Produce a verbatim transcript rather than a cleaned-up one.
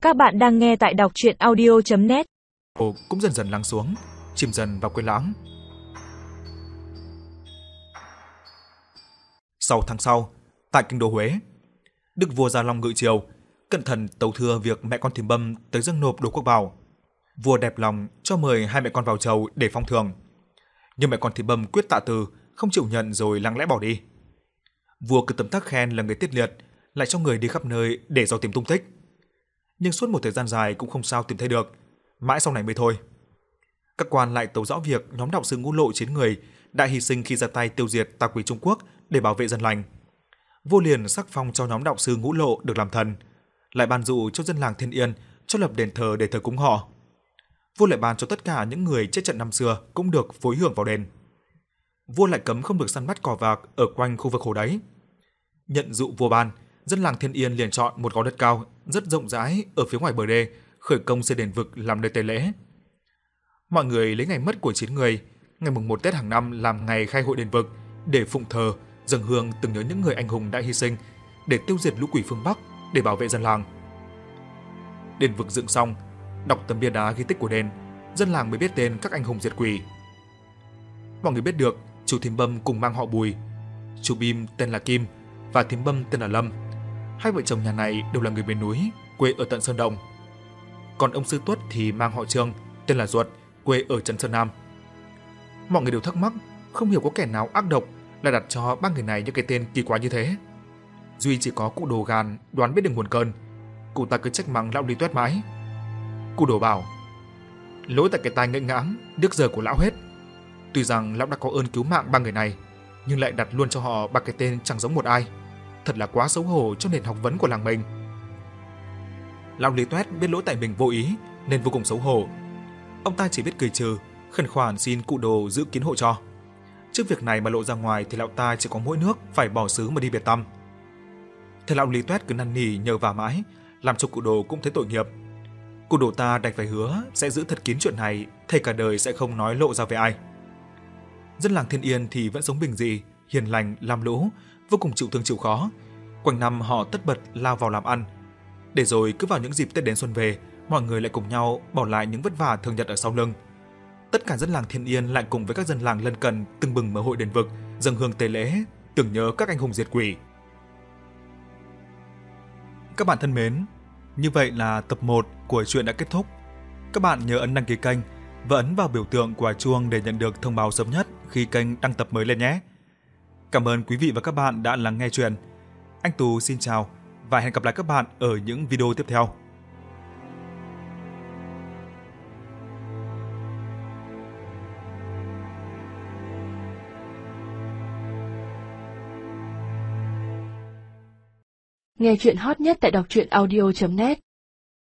Các bạn đang nghe tại đọc truyện audio chấm net. Cũng dần dần lắng xuống, chìm dần vào quên lãng. Sau tháng sau, tại kinh đô Huế, Đức vua Gia Long ngự triều, cẩn thận tấu thưa việc mẹ con Thiểm Bâm tới dâng nộp đồ quốc bảo. Vua đẹp lòng cho mời hai mẹ con vào chầu để phong thưởng, nhưng mẹ con Thiểm Bâm quyết tạ từ, không chịu nhận rồi lặng lẽ bỏ đi. Vua cứ tấm tắc khen là người tiết liệt, lại cho người đi khắp nơi để dò tìm tung tích. Nhưng suốt một thời gian dài cũng không sao tìm thấy được, mãi sau này mới thôi. Các quan lại tấu rõ việc nhóm đạo sư Ngũ Lộ chín người đã hy sinh khi ra tay tiêu diệt tà quỷ Trung Quốc để bảo vệ dân lành. Vua liền sắc phong cho nhóm đạo sư Ngũ Lộ được làm thần, lại ban dụ cho dân làng Thiên Yên cho lập đền thờ để thờ cúng họ. Vua lại ban cho tất cả những người chết trận năm xưa cũng được phối hưởng vào đền. Vua lại cấm không được săn bắt cò vạc ở quanh khu vực hồ đấy. Nhận dụ vua ban, dân làng Thiên Yên liền chọn một gò đất cao rất rộng rãi ở phía ngoài bờ đê, khởi công xây đền vực làm nơi tế lễ. Mọi người lấy ngày mất của chín người, ngày mùng một Tết hàng năm làm ngày khai hội đền vực để phụng thờ, dâng hương tưởng nhớ những người anh hùng đã hy sinh để tiêu diệt lũ quỷ phương Bắc, để bảo vệ dân làng. Đền vực dựng xong, đọc tấm bia đá ghi tích của đền, dân làng mới biết tên các anh hùng diệt quỷ. Mọi người biết được chú Thiểm Bâm cùng mang họ Bùi, chú Bim tên là Kim và Thiểm Bâm tên là Lâm. Hai vợ chồng nhà này đều là người miền núi, quê ở tận Sơn Động. Còn ông Sư Tuất thì mang họ Trương, tên là Duật, quê ở trấn Sơn Nam. Mọi người đều thắc mắc, không hiểu có kẻ nào ác độc lại đặt cho ba người này những cái tên kỳ quái như thế. Duy chỉ có cụ Đồ Gàn đoán biết được nguồn cơn. Cụ ta cứ trách mắng lão Lý Tuét mãi. Cụ Đồ bảo: lỗi tại cái tai ngây ngãng, điếc giờ của lão hết. Tuy rằng lão đã có ơn cứu mạng ba người này, nhưng lại đặt luôn cho họ ba cái tên chẳng giống một ai. Thật là quá xấu hổ cho nền học vấn của làng mình. Lão Lý Tuét biết lỗi tại mình vô ý nên vô cùng xấu hổ. Ông ta chỉ biết cười trừ, khẩn khoản xin cụ Đồ giữ kín hộ cho. Trước việc này mà lộ ra ngoài thì lão ta chỉ có mỗi nước phải bỏ xứ mà đi biệt tăm. Thế lão Lý Tuét cứ năn nỉ nhờ vả mãi, làm cho cụ Đồ cũng thấy tội nghiệp. Cụ Đồ ta đành phải hứa sẽ giữ thật kín chuyện này, thề cả đời sẽ không nói lộ ra với ai. Dân làng Thiên Yên thì vẫn sống bình dị, hiền lành, lam lũ, vô cùng chịu thương chịu khó. Quanh năm họ tất bật lao vào làm ăn, để rồi cứ vào những dịp Tết đến xuân về, mọi người lại cùng nhau bỏ lại những vất vả thường nhật ở sau lưng. Tất cả dân làng Thiên Yên lại cùng với các dân làng lân cận tưng bừng mở hội đền vực, dâng hương tế lễ, tưởng nhớ các anh hùng diệt quỷ. Các bạn thân mến, như vậy là tập một của truyện đã kết thúc. Các bạn nhớ ấn đăng ký kênh và ấn vào biểu tượng quả chuông để nhận được thông báo sớm nhất khi kênh đăng tập mới lên nhé. Cảm ơn quý vị và các bạn đã lắng nghe truyện. Anh Tú xin chào và hẹn gặp lại các bạn ở những video tiếp theo. Nghe truyện hot nhất tại đọc truyện audio chấm net.